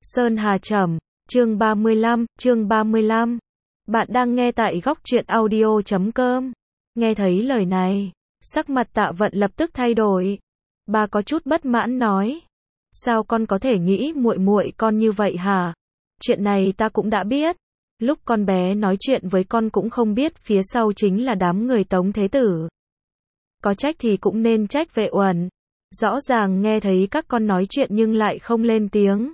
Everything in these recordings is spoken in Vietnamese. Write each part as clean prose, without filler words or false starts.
Sơn Hà Trầm, chương 35. Bạn đang nghe tại góc truyện audio.com. Nghe thấy lời này, sắc mặt Tạ Vận lập tức thay đổi. Bà có chút bất mãn nói. Sao con có thể nghĩ muội muội con như vậy hả? Chuyện này ta cũng đã biết. Lúc con bé nói chuyện với con cũng không biết phía sau chính là đám người Tống Thế Tử. Có trách thì cũng nên trách Vệ Uẩn. Rõ ràng nghe thấy các con nói chuyện nhưng lại không lên tiếng.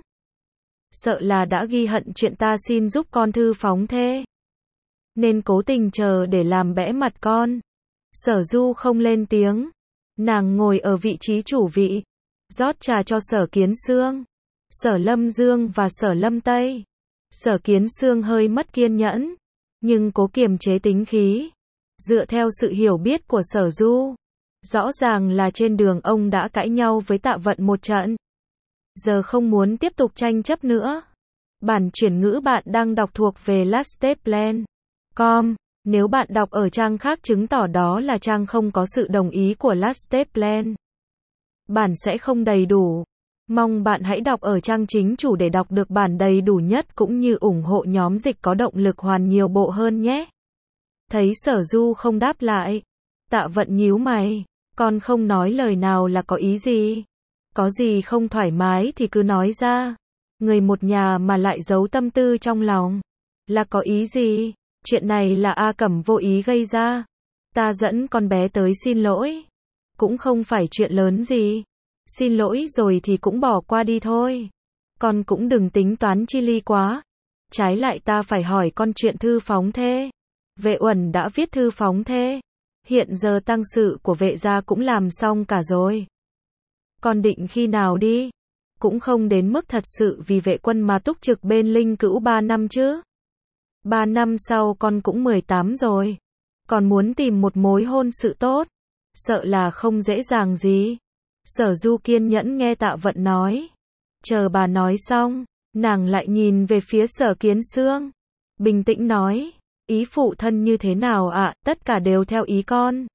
Sợ là đã ghi hận chuyện ta xin giúp con thư phóng thê. Nên cố tình chờ để làm bẽ mặt con. Sở Du không lên tiếng. Nàng ngồi ở vị trí chủ vị. Rót trà cho Sở Kiến Xương, Sở Lâm Dương và Sở Lâm Tây. Sở Kiến Xương hơi mất kiên nhẫn. Nhưng cố kiềm chế tính khí. Dựa theo sự hiểu biết của Sở Du. Rõ ràng là trên đường ông đã cãi nhau với Tạ Vận một trận. Giờ không muốn tiếp tục tranh chấp nữa. Bản chuyển ngữ bạn đang đọc thuộc về lasteplan.com. Nếu bạn đọc ở trang khác chứng tỏ đó là trang không có sự đồng ý của Lasteplan. Bản sẽ không đầy đủ. Mong bạn hãy đọc ở trang chính chủ để đọc được bản đầy đủ nhất cũng như ủng hộ nhóm dịch có động lực hoàn nhiều bộ hơn nhé. Thấy Sở Du không đáp lại. Tạ Vận nhíu mày. Con không nói lời nào là có ý gì? Có gì không thoải mái thì cứ nói ra. Người một nhà mà lại giấu tâm tư trong lòng. Là có ý gì? Chuyện này là A Cẩm vô ý gây ra. Ta dẫn con bé tới xin lỗi. Cũng không phải chuyện lớn gì. Xin lỗi rồi thì cũng bỏ qua đi thôi. Con cũng đừng tính toán chi ly quá. Trái lại ta phải hỏi con chuyện thư phóng thê. Vệ Uẩn đã viết thư phóng thê. Hiện giờ tang sự của Vệ gia cũng làm xong cả rồi. Con định khi nào đi? Cũng không đến mức thật sự vì Vệ Quân mà túc trực bên Linh Cữu 3 năm chứ. 3 năm sau con cũng 18 rồi. Còn muốn tìm một mối hôn sự tốt. Sợ là không dễ dàng gì. Sở Du kiên nhẫn nghe Tạ Vận nói. Chờ bà nói xong, nàng lại nhìn về phía Sở Kiến Xương. Bình tĩnh nói. Ý phụ thân như thế nào ạ? Tất cả đều theo ý con.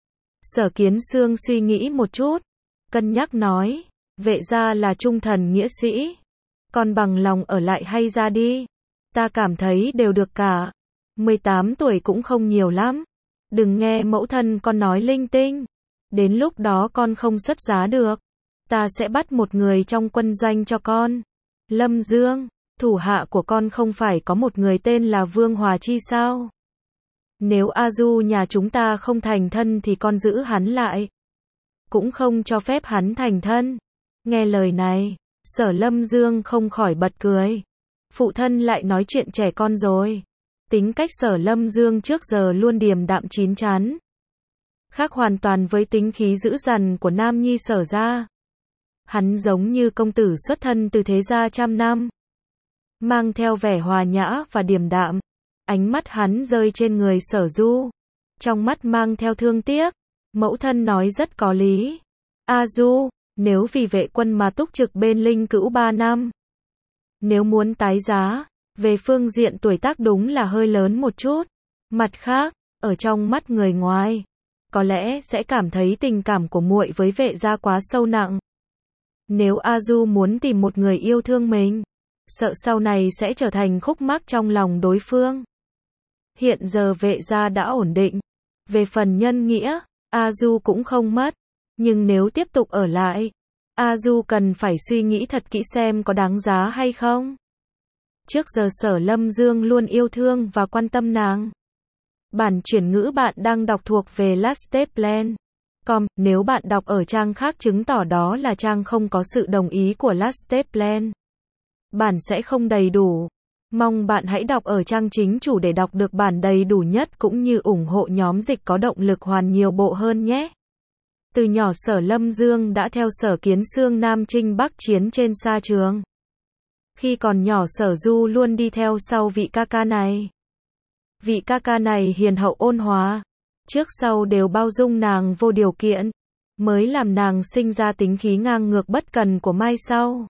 Sở Kiến Xương suy nghĩ một chút. Cân nhắc nói. Vệ gia là trung thần nghĩa sĩ. Con bằng lòng ở lại hay ra đi? Ta cảm thấy đều được cả. 18 tuổi cũng không nhiều lắm. Đừng nghe mẫu thân con nói linh tinh. Đến lúc đó con không xuất giá được. Ta sẽ bắt một người trong quân doanh cho con. Lâm Dương, thủ hạ của con không phải có một người tên là Vương Hòa Chi sao? Nếu A Du nhà chúng ta không thành thân thì con giữ hắn lại. Cũng không cho phép hắn thành thân. Nghe lời này, Sở Lâm Dương không khỏi bật cười. Phụ thân lại nói chuyện trẻ con rồi. Tính cách Sở Lâm Dương trước giờ luôn điềm đạm chín chắn. Khác hoàn toàn với tính khí dữ dằn của nam nhi Sở gia. Hắn giống như công tử xuất thân từ thế gia trăm năm. Mang theo vẻ hòa nhã và điềm đạm. Ánh mắt hắn rơi trên người Sở Du. Trong mắt mang theo thương tiếc. Mẫu thân nói rất có lý. A Du, nếu vì Vệ Quân mà túc trực bên Linh Cữu 3 năm. Nếu muốn tái giá, về phương diện tuổi tác đúng là hơi lớn một chút. Mặt khác, ở trong mắt người ngoài, có lẽ sẽ cảm thấy tình cảm của muội với Vệ gia quá sâu nặng. Nếu A Du muốn tìm một người yêu thương mình, sợ sau này sẽ trở thành khúc mắc trong lòng đối phương. Hiện giờ Vệ gia đã ổn định. Về phần nhân nghĩa, A Du cũng không mất. Nhưng nếu tiếp tục ở lại, A Du cần phải suy nghĩ thật kỹ xem có đáng giá hay không. Trước giờ Sở Lâm Dương luôn yêu thương và quan tâm nàng. Bản chuyển ngữ bạn đang đọc thuộc về Lasteplan.com. Nếu bạn đọc ở trang khác chứng tỏ đó là trang không có sự đồng ý của Lasteplan. Bản sẽ không đầy đủ. Mong bạn hãy đọc ở trang chính chủ để đọc được bản đầy đủ nhất cũng như ủng hộ nhóm dịch có động lực hoàn nhiều bộ hơn nhé. Từ nhỏ Sở Lâm Dương đã theo Sở Kiến Xương Nam Chinh Bắc Chiến trên sa trường. Khi còn nhỏ Sở Du luôn đi theo sau vị ca ca này. Vị ca ca này hiền hậu ôn hòa. Trước sau đều bao dung nàng vô điều kiện. Mới làm nàng sinh ra tính khí ngang ngược bất cần của mai sau.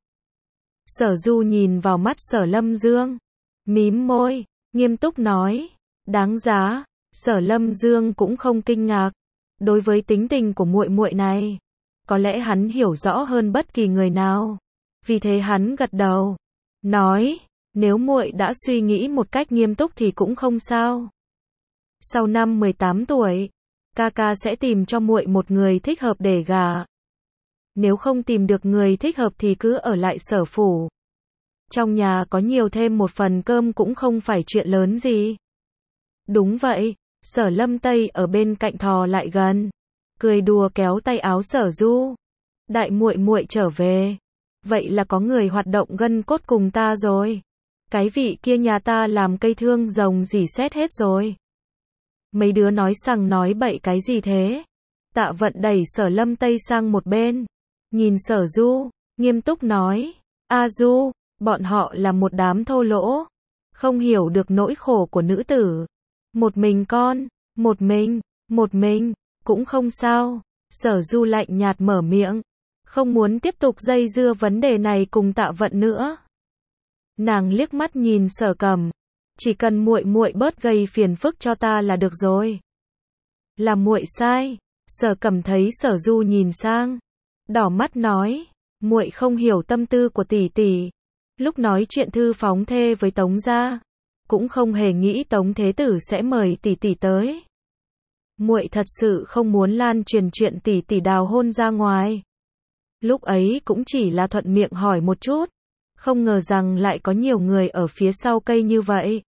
Sở Du nhìn vào mắt Sở Lâm Dương. Mím môi, nghiêm túc nói. Đáng giá. Sở Lâm Dương cũng không kinh ngạc. Đối với tính tình của muội muội này, có lẽ hắn hiểu rõ hơn bất kỳ người nào. Vì thế hắn gật đầu. nói, nếu muội đã suy nghĩ một cách nghiêm túc thì cũng không sao. Sau năm 18 tuổi, ca ca sẽ tìm cho muội một người thích hợp để gả. Nếu không tìm được người thích hợp thì cứ ở lại Sở phủ. Trong nhà có nhiều thêm một phần cơm cũng không phải chuyện lớn gì. Đúng vậy, Sở Lâm Tây ở bên cạnh thò lại gần, cười đùa kéo tay áo Sở Du. Đại muội muội trở về, vậy là có người hoạt động gân cốt cùng ta rồi. Cái vị kia nhà ta làm cây thương rồng rỉ sét hết rồi. Mấy đứa nói sằng nói bậy cái gì thế? Tạ Vận đẩy Sở Lâm Tây sang một bên, nhìn Sở Du, nghiêm túc nói, A Du, bọn họ là một đám thô lỗ, không hiểu được nỗi khổ của nữ tử. Một mình con, một mình, cũng không sao. Sở Du lạnh nhạt mở miệng, không muốn tiếp tục dây dưa vấn đề này cùng Tạ Vận nữa. Nàng liếc mắt nhìn Sở Cẩm, chỉ cần muội muội bớt gây phiền phức cho ta là được rồi. Là muội sai. Sở Cẩm thấy Sở Du nhìn sang, đỏ mắt nói, muội không hiểu tâm tư của tỷ tỷ. Lúc nói chuyện thư phóng thê với Tống gia, cũng không hề nghĩ Tống Thế Tử sẽ mời tỷ tỷ tới. Muội thật sự không muốn lan truyền chuyện tỷ tỷ đào hôn ra ngoài. Lúc ấy cũng chỉ là thuận miệng hỏi một chút, không ngờ rằng lại có nhiều người ở phía sau cây như vậy.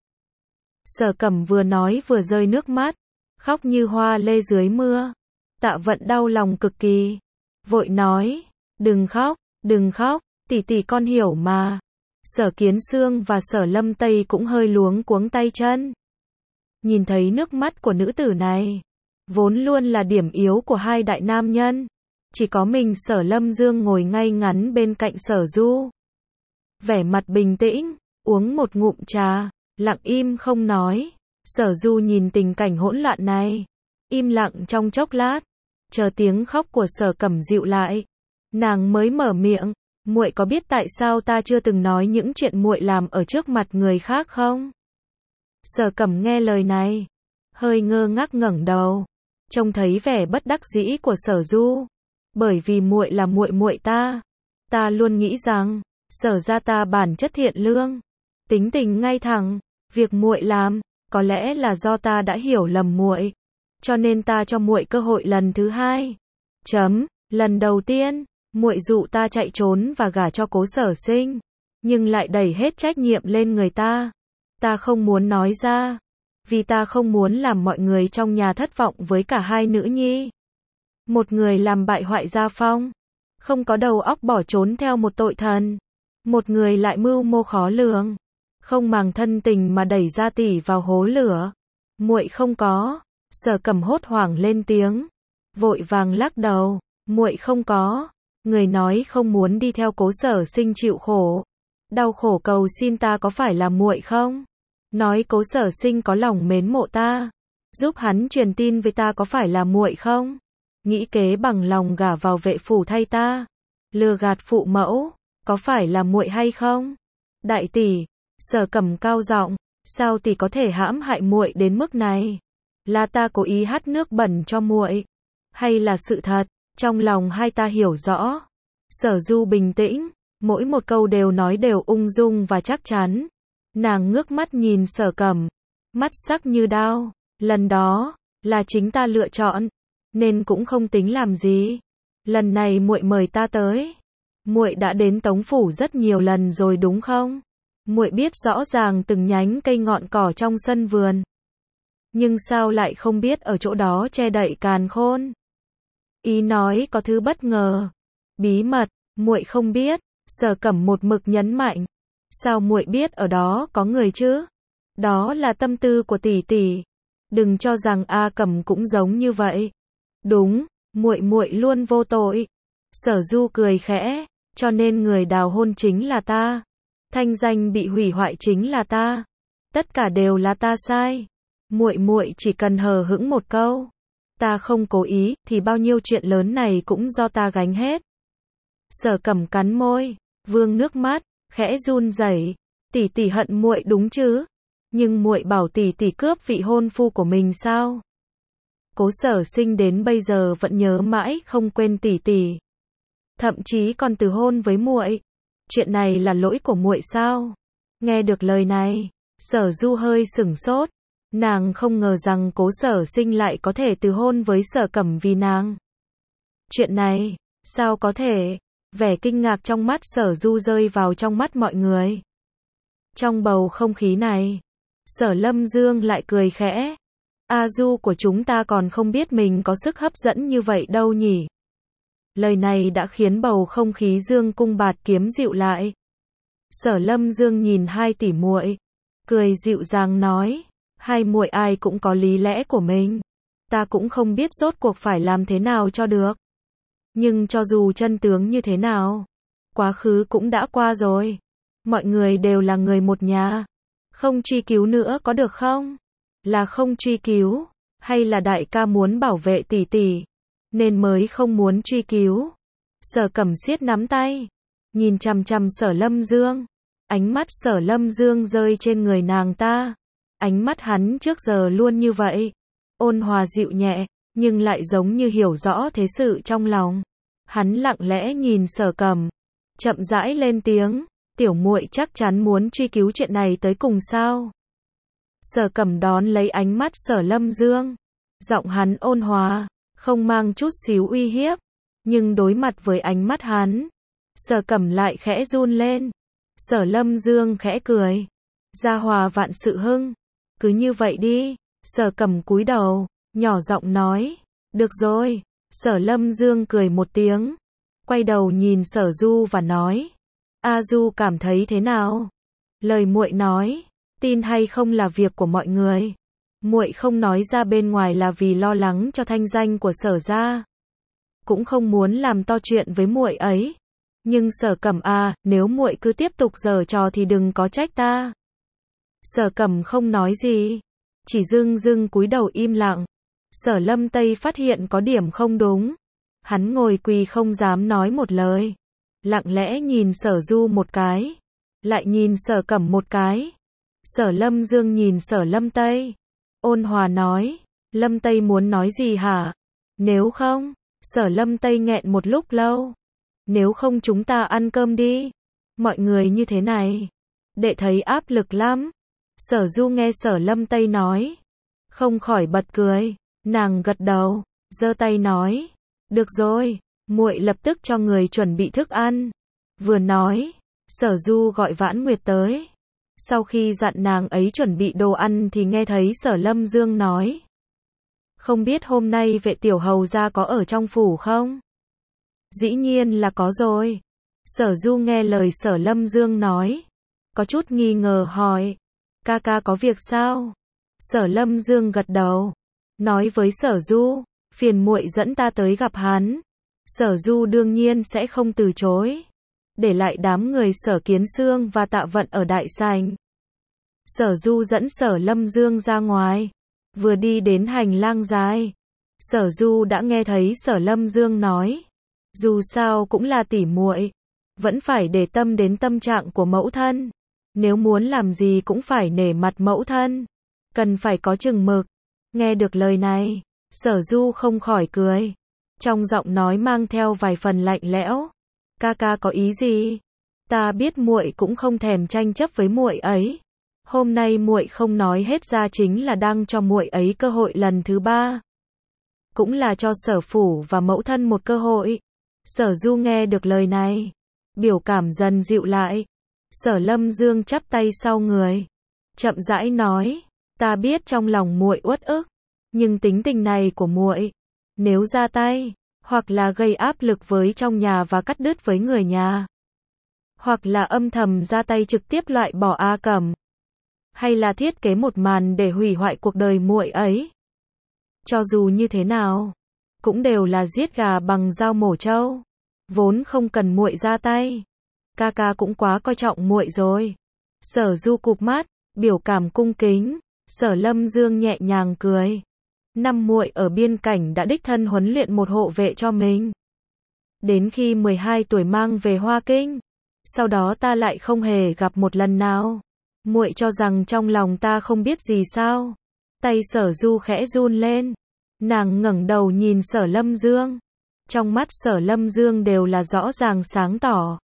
Sở Cẩm vừa nói vừa rơi nước mắt, khóc như hoa lê dưới mưa. Tạ Vận đau lòng cực kỳ, vội nói, đừng khóc, tỷ tỷ con hiểu mà. Sở Kiến Xương và Sở Lâm Tây cũng hơi luống cuống tay chân. Nhìn thấy nước mắt của nữ tử này, vốn luôn là điểm yếu của hai đại nam nhân, chỉ có mình Sở Lâm Dương ngồi ngay ngắn bên cạnh Sở Du. Vẻ mặt bình tĩnh, uống một ngụm trà, lặng im không nói. Sở Du nhìn tình cảnh hỗn loạn này, im lặng trong chốc lát, chờ tiếng khóc của Sở Cẩm dịu lại, nàng mới mở miệng, muội có biết tại sao ta chưa từng nói những chuyện muội làm ở trước mặt người khác không? Sở Cẩm nghe lời này, hơi ngơ ngác ngẩng đầu, trông thấy vẻ bất đắc dĩ của Sở Du. Bởi vì muội là muội muội ta luôn nghĩ rằng Sở gia ta bản chất thiện lương, tính tình ngay thẳng, việc muội làm có lẽ là do ta đã hiểu lầm muội, cho nên ta cho muội cơ hội lần thứ hai. Lần đầu tiên, muội dụ ta chạy trốn và gả cho Cố Sở Sinh, nhưng lại đẩy hết trách nhiệm lên người ta. Ta không muốn nói ra, vì ta không muốn làm mọi người trong nhà thất vọng với cả hai nữ nhi. Một người làm bại hoại gia phong, không có đầu óc bỏ trốn theo một tội thần. Một người lại mưu mô khó lường, không màng thân tình mà đẩy gia tỷ vào hố lửa. Muội không có. Sở Cẩm hốt hoảng lên tiếng, vội vàng lắc đầu, muội không có. Người nói không muốn đi theo Cố Sở Sinh chịu khổ, đau khổ cầu xin ta có phải là muội không? Nói Cố Sở Sinh có lòng mến mộ ta, giúp hắn truyền tin với ta có phải là muội không? Nghĩ kế bằng lòng gả vào vệ phủ thay ta, lừa gạt phụ mẫu, có phải là muội hay không? Đại tỷ, Sở Cẩm cao giọng, sao tỷ có thể hãm hại muội đến mức này? Là ta cố ý hắt nước bẩn cho muội, hay là sự thật? Trong lòng hai ta hiểu rõ. Sở Du bình tĩnh, mỗi một câu đều nói đều ung dung và chắc chắn. Nàng ngước mắt nhìn Sở Cẩm, mắt sắc như đao. Lần đó là chính ta lựa chọn, nên cũng không tính làm gì. Lần này muội mời ta tới, muội đã đến Tống phủ rất nhiều lần rồi đúng không? Muội biết rõ ràng từng nhánh cây ngọn cỏ trong sân vườn, nhưng sao lại không biết ở chỗ đó che đậy càn khôn? Ý nói có thứ bất ngờ, bí mật, muội không biết. Sở Cẩm một mực nhấn mạnh, sao muội biết ở đó có người chứ? Đó là tâm tư của tỷ tỷ. Đừng cho rằng A Cẩm cũng giống như vậy. Đúng, muội luôn vô tội. Sở Du cười khẽ, cho nên người đào hôn chính là ta. Thanh danh bị hủy hoại chính là ta. Tất cả đều là ta sai. Muội chỉ cần hờ hững một câu, ta không cố ý, thì bao nhiêu chuyện lớn này cũng do ta gánh hết. Sở Cẩm cắn môi, vương nước mắt, khẽ run rẩy. Tỷ tỷ hận muội đúng chứ? Nhưng muội bảo tỷ tỷ cướp vị hôn phu của mình sao? Cố Sở Sinh đến bây giờ vẫn nhớ mãi không quên tỷ tỷ, thậm chí còn từ hôn với muội. chuyện này là lỗi của muội sao? Nghe được lời này, Sở Du hơi sửng sốt. Nàng không ngờ rằng Cố Sở Sinh lại có thể từ hôn với Sở Cẩm vì nàng. Chuyện này, sao có thể? Vẻ kinh ngạc trong mắt Sở Du rơi vào trong mắt mọi người. Trong bầu không khí này, Sở Lâm Dương lại cười khẽ. A Du của chúng ta còn không biết mình có sức hấp dẫn như vậy đâu nhỉ? Lời này đã khiến bầu không khí Dương Cung Bạt Kiếm dịu lại. Sở Lâm Dương nhìn hai tỷ muội, cười dịu dàng nói, hai muội ai cũng có lý lẽ của mình. Ta cũng không biết rốt cuộc phải làm thế nào cho được. Nhưng cho dù chân tướng như thế nào, quá khứ cũng đã qua rồi. Mọi người đều là người một nhà. Không truy cứu nữa có được không? Là không truy cứu, hay là đại ca muốn bảo vệ tỷ tỷ, nên mới không muốn truy cứu? Sở Cẩm siết nắm tay, nhìn chằm chằm Sở Lâm Dương. Ánh mắt Sở Lâm Dương rơi trên người nàng ta. Ánh mắt hắn trước giờ luôn như vậy, ôn hòa dịu nhẹ, nhưng lại giống như hiểu rõ thế sự trong lòng. Hắn lặng lẽ nhìn Sở Cẩm, chậm rãi lên tiếng, tiểu muội chắc chắn muốn truy cứu chuyện này tới cùng sao? Sở Cẩm đón lấy ánh mắt Sở Lâm Dương, giọng hắn ôn hòa, không mang chút xíu uy hiếp, nhưng đối mặt với ánh mắt hắn, Sở Cẩm lại khẽ run lên. Sở Lâm Dương khẽ cười, gia hòa vạn sự hưng, cứ như vậy đi. Sở Cẩm cúi đầu, nhỏ giọng nói, được rồi. Sở Lâm Dương cười một tiếng, quay đầu nhìn Sở Du và nói, A Du cảm thấy thế nào? Lời muội nói, tin hay không là việc của mọi người. Muội không nói ra bên ngoài là vì lo lắng cho thanh danh của Sở gia, cũng không muốn làm to chuyện với muội ấy. Nhưng Sở Cẩm à, nếu muội cứ tiếp tục giở trò thì đừng có trách ta. Sở Cẩm không nói gì, chỉ dưng cúi đầu im lặng. Sở Lâm Tây phát hiện có điểm không đúng. Hắn ngồi quỳ không dám nói một lời, lặng lẽ nhìn Sở Du một cái, lại nhìn Sở Cẩm một cái. Sở Lâm Dương nhìn Sở Lâm Tây, ôn hòa nói, Lâm Tây muốn nói gì hả? Nếu không, Sở Lâm Tây nghẹn một lúc lâu. Nếu không chúng ta ăn cơm đi. Mọi người như thế này, đệ thấy áp lực lắm. Sở Du nghe Sở Lâm Tây nói, không khỏi bật cười. Nàng gật đầu, giơ tay nói, được rồi, muội lập tức cho người chuẩn bị thức ăn. Vừa nói, Sở Du gọi Vãn Nguyệt tới. Sau khi dặn nàng ấy chuẩn bị đồ ăn thì nghe thấy Sở Lâm Dương nói, không biết hôm nay vệ tiểu hầu gia có ở trong phủ không? Dĩ nhiên là có rồi. Sở Du nghe lời Sở Lâm Dương nói, có chút nghi ngờ hỏi, ca ca có việc sao? Sở Lâm Dương gật đầu, nói với Sở Du, phiền muội dẫn ta tới gặp hắn. Sở Du đương nhiên sẽ không từ chối, để lại đám người Sở Kiến Xương và Tạ Vận ở đại sảnh. Sở Du dẫn Sở Lâm Dương ra ngoài, vừa đi đến hành lang dài, Sở Du đã nghe thấy Sở Lâm Dương nói, dù sao cũng là tỷ muội, vẫn phải để tâm đến tâm trạng của mẫu thân. Nếu muốn làm gì cũng phải nể mặt mẫu thân, cần phải có chừng mực. Nghe được lời này, Sở Du không khỏi cười, trong giọng nói mang theo vài phần lạnh lẽo. Ca ca có ý gì? Ta biết muội cũng không thèm tranh chấp với muội ấy. Hôm nay muội không nói hết ra chính là đang cho muội ấy cơ hội lần thứ ba, cũng là cho Sở phủ và mẫu thân một cơ hội. Sở Du nghe được lời này, biểu cảm dần dịu lại. Sở Lâm Dương chắp tay sau người, chậm rãi nói, ta biết trong lòng muội uất ức, nhưng tính tình này của muội, nếu ra tay, hoặc là gây áp lực với trong nhà và cắt đứt với người nhà, hoặc là âm thầm ra tay trực tiếp loại bỏ A Cẩm, hay là thiết kế một màn để hủy hoại cuộc đời muội ấy, cho dù như thế nào, cũng đều là giết gà bằng dao mổ trâu, vốn không cần muội ra tay. Ca ca cũng quá coi trọng muội rồi. Sở Du cụp mắt, biểu cảm cung kính. Sở Lâm Dương nhẹ nhàng cười. Năm muội ở biên cảnh đã đích thân huấn luyện một hộ vệ cho mình. Đến khi 12 tuổi mang về Hoa Kinh, sau đó ta lại không hề gặp một lần nào. Muội cho rằng trong lòng ta không biết gì sao? Tay Sở Du khẽ run lên. Nàng ngẩng đầu nhìn Sở Lâm Dương. Trong mắt Sở Lâm Dương đều là rõ ràng sáng tỏ.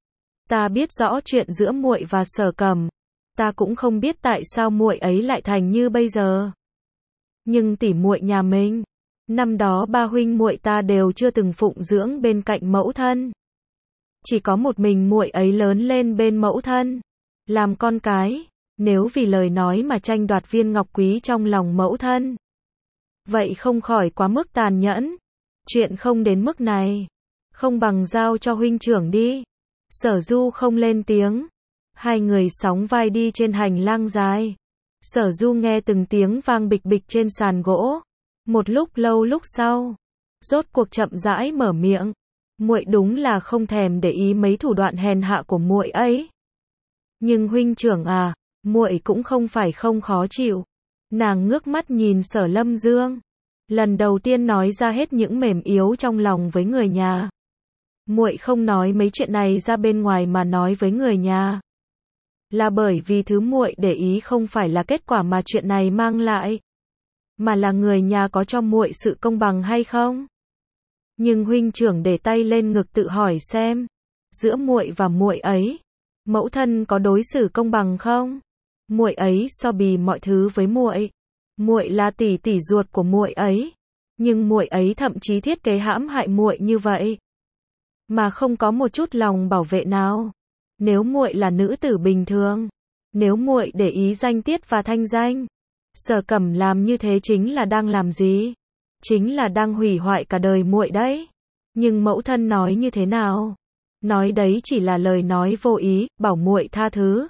Ta biết rõ chuyện giữa muội và Sở Cẩm, ta cũng không biết tại sao muội ấy lại thành như bây giờ. Nhưng tỷ muội nhà mình, năm đó ba huynh muội ta đều chưa từng phụng dưỡng bên cạnh mẫu thân. Chỉ có một mình muội ấy lớn lên bên mẫu thân, làm con cái, nếu vì lời nói mà tranh đoạt viên ngọc quý trong lòng mẫu thân. Vậy không khỏi quá mức tàn nhẫn. Chuyện không đến mức này, không bằng giao cho huynh trưởng đi. Sở Du không lên tiếng. Hai người sóng vai đi trên hành lang dài. Sở Du nghe từng tiếng vang bịch bịch trên sàn gỗ. Một lúc lâu lúc sau, rốt cuộc chậm rãi mở miệng. Muội đúng là không thèm để ý mấy thủ đoạn hèn hạ của muội ấy. Nhưng huynh trưởng à, muội cũng không phải không khó chịu. Nàng ngước mắt nhìn Sở Lâm Dương, lần đầu tiên nói ra hết những mềm yếu trong lòng với người nhà. Muội không nói mấy chuyện này ra bên ngoài mà nói với người nhà, là bởi vì thứ muội để ý không phải là kết quả mà chuyện này mang lại, mà là người nhà có cho muội sự công bằng hay không. Nhưng huynh trưởng để tay lên ngực tự hỏi xem, giữa muội và muội ấy, mẫu thân có đối xử công bằng không? Muội ấy so bì mọi thứ với muội. Muội là tỷ tỷ ruột của muội ấy, nhưng muội ấy thậm chí thiết kế hãm hại muội như vậy, mà không có một chút lòng bảo vệ nào. Nếu muội là nữ tử bình thường, nếu muội để ý danh tiết và thanh danh, Sở Cẩm làm như thế chính là đang làm gì? Chính là đang hủy hoại cả đời muội đấy. Nhưng mẫu thân nói như thế nào? Nói đấy chỉ là lời nói vô ý, bảo muội tha thứ.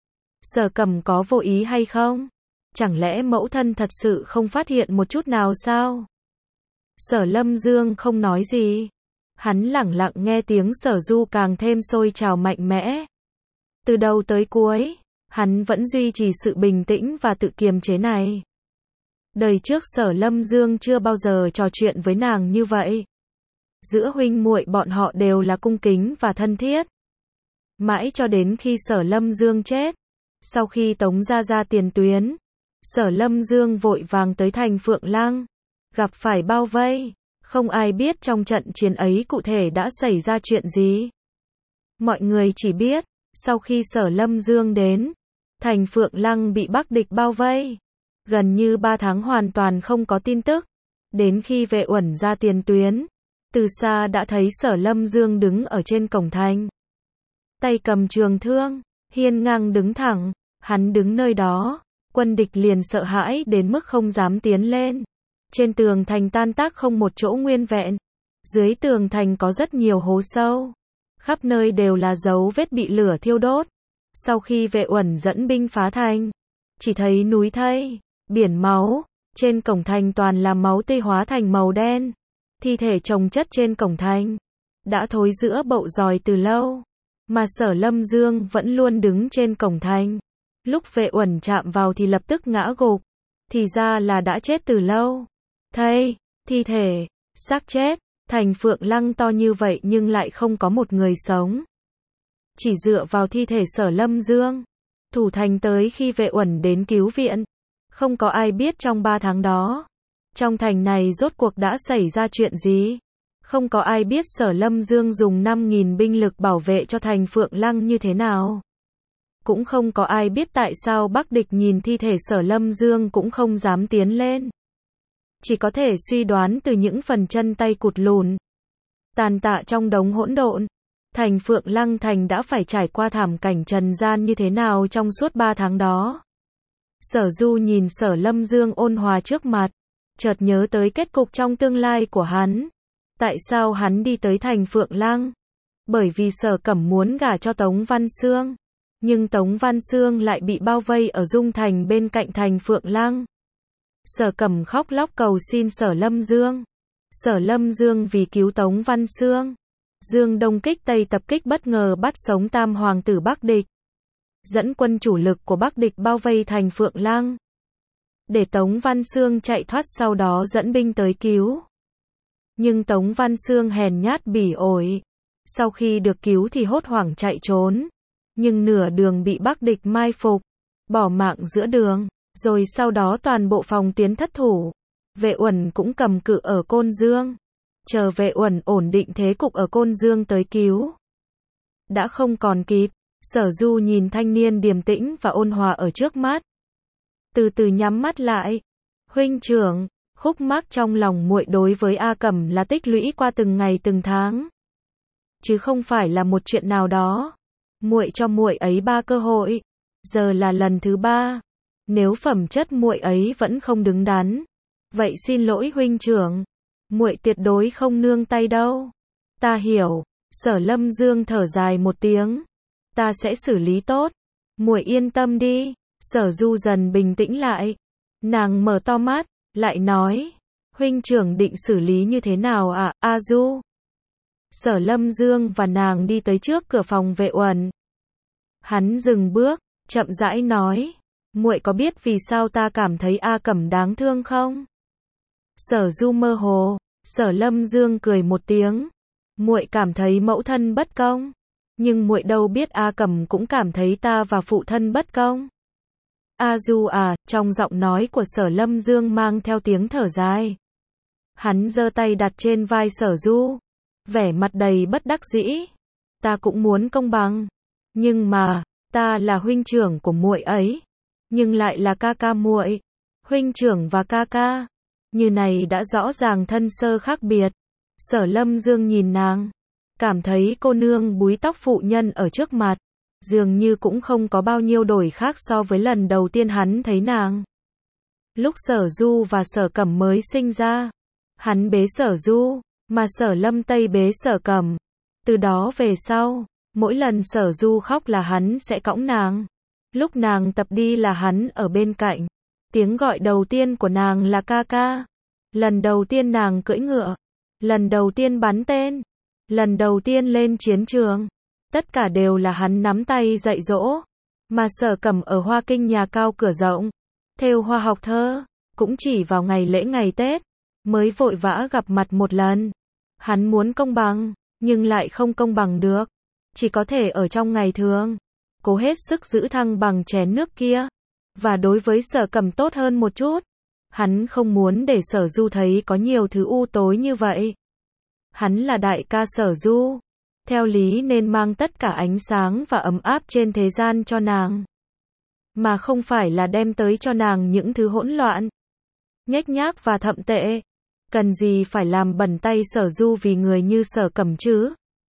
Sở Cẩm có vô ý hay không? Chẳng lẽ mẫu thân thật sự không phát hiện một chút nào sao? Sở Lâm Dương không nói gì. Hắn lẳng lặng nghe tiếng Sở Du càng thêm sôi trào mạnh mẽ. Từ đầu tới cuối, hắn vẫn duy trì sự bình tĩnh và tự kiềm chế này. Đời trước Sở Lâm Dương chưa bao giờ trò chuyện với nàng như vậy. Giữa huynh muội bọn họ đều là cung kính và thân thiết. Mãi cho đến khi Sở Lâm Dương chết, sau khi Tống Gia ra tiền tuyến, Sở Lâm Dương vội vàng tới thành Phượng Lăng, gặp phải bao vây, không ai biết trong trận chiến ấy cụ thể đã xảy ra chuyện gì. Mọi người chỉ biết, sau khi Sở Lâm Dương đến, thành Phượng Lăng bị Bắc địch bao vây, gần như 3 tháng hoàn toàn không có tin tức. Đến khi Vệ Uẩn ra tiền tuyến, từ xa đã thấy Sở Lâm Dương đứng ở trên cổng thành, tay cầm trường thương, hiên ngang đứng thẳng. Hắn đứng nơi đó, quân địch liền sợ hãi đến mức không dám tiến lên. Trên tường thành tan tác không một chỗ nguyên vẹn. Dưới tường thành có rất nhiều hố sâu, khắp nơi đều là dấu vết bị lửa thiêu đốt. Sau khi Vệ Uẩn dẫn binh phá thành, chỉ thấy núi thây, biển máu, trên cổng thành toàn là máu tươi hóa thành màu đen. Thi thể chồng chất trên cổng thành, đã thối rữa bậu dòi từ lâu, mà Sở Lâm Dương vẫn luôn đứng trên cổng thành. Lúc Vệ Uẩn chạm vào thì lập tức ngã gục, thì ra là đã chết từ lâu. Thi thể, xác chết, thành Phượng Lăng to như vậy nhưng lại không có một người sống. Chỉ dựa vào thi thể Sở Lâm Dương, thủ thành tới khi Vệ Uẩn đến cứu viện. Không có ai biết trong 3 tháng đó, trong thành này rốt cuộc đã xảy ra chuyện gì. Không có ai biết Sở Lâm Dương dùng 5.000 binh lực bảo vệ cho thành Phượng Lăng như thế nào. Cũng không có ai biết tại sao Bắc địch nhìn thi thể Sở Lâm Dương cũng không dám tiến lên. Chỉ có thể suy đoán từ những phần chân tay cụt lùn, tàn tạ trong đống hỗn độn. Thành Phượng Lăng thành đã phải trải qua thảm cảnh trần gian như thế nào trong suốt 3 tháng đó. Sở Du nhìn Sở Lâm Dương ôn hòa trước mặt, chợt nhớ tới kết cục trong tương lai của hắn. Tại sao hắn đi tới thành Phượng Lăng? Bởi vì Sở Cẩm muốn gả cho Tống Văn Xương. Nhưng Tống Văn Xương lại bị bao vây ở Dung Thành bên cạnh thành Phượng Lăng. Sở Cẩm khóc lóc cầu xin Sở Lâm Dương. Sở Lâm Dương vì cứu Tống Văn Xương, Dương Đông kích Tây tập kích bất ngờ bắt sống Tam Hoàng tử Bắc địch. Dẫn quân chủ lực của Bắc địch bao vây thành Phượng Lăng, để Tống Văn Xương chạy thoát, sau đó dẫn binh tới cứu. Nhưng Tống Văn Xương hèn nhát bỉ ổi, sau khi được cứu thì hốt hoảng chạy trốn. Nhưng nửa đường bị Bắc địch mai phục, bỏ mạng giữa đường, rồi sau đó toàn bộ phòng tuyến thất thủ. Vệ Uẩn cũng cầm cự ở Côn Dương, chờ Vệ Uẩn ổn định thế cục ở Côn Dương tới cứu. đã không còn kịp. Sở Du nhìn thanh niên điềm tĩnh và ôn hòa ở trước mắt. Từ từ nhắm mắt lại. Huynh trưởng, khúc mắc trong lòng muội đối với A Cẩm là tích lũy qua từng ngày từng tháng. Chứ không phải là một chuyện nào đó. Muội cho muội ấy 3 cơ hội. Giờ là lần thứ 3. Nếu phẩm chất muội ấy vẫn không đứng đắn. Vậy xin lỗi huynh trưởng. Muội tuyệt đối không nương tay đâu. Ta hiểu. Sở Lâm Dương thở dài một tiếng. Ta sẽ xử lý tốt. Muội yên tâm đi. Sở Du dần bình tĩnh lại. Nàng mở to mắt, lại nói. Huynh trưởng định xử lý như thế nào ạ, A Du? Sở Lâm Dương và nàng đi tới trước cửa phòng Vệ Uẩn. Hắn dừng bước, chậm rãi nói. Muội có biết vì sao ta cảm thấy A Cẩm đáng thương không? Sở Du mơ hồ. Sở Lâm Dương cười một tiếng. Muội cảm thấy mẫu thân bất công. Nhưng muội đâu biết A Cẩm cũng cảm thấy ta và phụ thân bất công. A Du à, trong giọng nói của Sở Lâm Dương mang theo tiếng thở dài. Hắn giơ tay đặt trên vai Sở Du. Vẻ mặt đầy bất đắc dĩ. Ta cũng muốn công bằng. Nhưng mà, ta là huynh trưởng của muội ấy. Nhưng lại là ca ca muội. Huynh trưởng và ca ca. Như này đã rõ ràng thân sơ khác biệt. Sở Lâm Dương nhìn nàng. Cảm thấy cô nương búi tóc phụ nhân ở trước mặt. Dường như cũng không có bao nhiêu đổi khác so với lần đầu tiên hắn thấy nàng. Lúc Sở Du và Sở Cẩm mới sinh ra. Hắn bế Sở Du, mà Sở Lâm Tây bế Sở Cẩm. Từ đó về sau, mỗi lần Sở Du khóc là hắn sẽ cõng nàng. Lúc nàng tập đi là hắn ở bên cạnh. Tiếng gọi đầu tiên của nàng là ca ca. Lần đầu tiên nàng cưỡi ngựa. Lần đầu tiên bắn tên. Lần đầu tiên lên chiến trường. Tất cả đều là hắn nắm tay dạy dỗ. Mà Sở Cẩm ở Hoa Kinh nhà cao cửa rộng. Thêu hoa học thơ. Cũng chỉ vào ngày lễ ngày Tết. Mới vội vã gặp mặt một lần. Hắn muốn công bằng. Nhưng lại không công bằng được. Chỉ có thể ở trong ngày thường. Cố hết sức giữ thăng bằng chén nước kia. Và đối với Sở Cẩm tốt hơn một chút. Hắn không muốn để Sở Du thấy có nhiều thứ u tối như vậy. Hắn là đại ca Sở Du. Theo lý nên mang tất cả ánh sáng và ấm áp trên thế gian cho nàng. Mà không phải là đem tới cho nàng những thứ hỗn loạn, nhếch nhác và thậm tệ. Cần gì phải làm bẩn tay Sở Du vì người như Sở Cẩm chứ?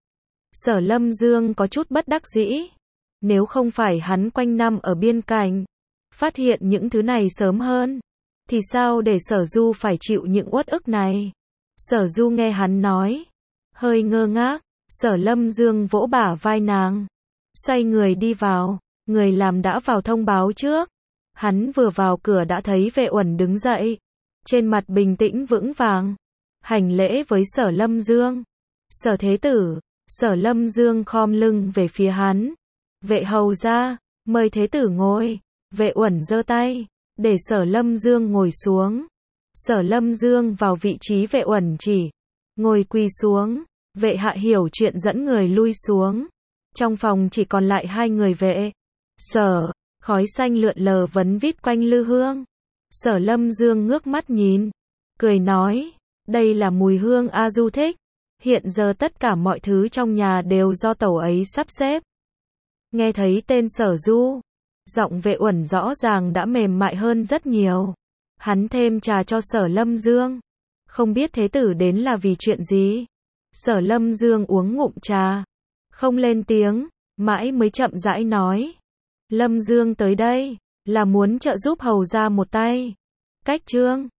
Sở Lâm Dương có chút bất đắc dĩ. Nếu không phải hắn quanh năm ở biên cảnh, phát hiện những thứ này sớm hơn, thì sao để Sở Du phải chịu những uất ức này? Sở Du nghe hắn nói, hơi ngơ ngác. Sở Lâm Dương vỗ bả vai nàng, xoay người đi vào. Người làm đã vào thông báo trước. Hắn vừa vào cửa đã thấy Vệ Uẩn đứng dậy, trên mặt bình tĩnh vững vàng, hành lễ với Sở Lâm Dương. Sở Thế Tử. Sở Lâm Dương khom lưng về phía hắn. Vệ hầu ra, mời Thế Tử ngồi. Vệ Uẩn giơ tay, để Sở Lâm Dương ngồi xuống. Sở Lâm Dương vào vị trí Vệ Uẩn chỉ, ngồi quỳ xuống. Vệ hạ hiểu chuyện dẫn người lui xuống. Trong phòng chỉ còn lại 2 người vệ. Sở, khói xanh lượn lờ vấn vít quanh lư hương. Sở Lâm Dương ngước mắt nhìn, cười nói, đây là mùi hương A Du thích. Hiện giờ tất cả mọi thứ trong nhà đều do tẩu ấy sắp xếp. Nghe thấy tên Sở Du, giọng Vệ Uẩn rõ ràng đã mềm mại hơn rất nhiều. Hắn thêm trà cho Sở Lâm Dương. Không biết Thế Tử đến là vì chuyện gì? Sở Lâm Dương uống ngụm trà, không lên tiếng, mãi mới chậm rãi nói. Lâm Dương tới đây, là muốn trợ giúp hầu ra một tay. Cách trương,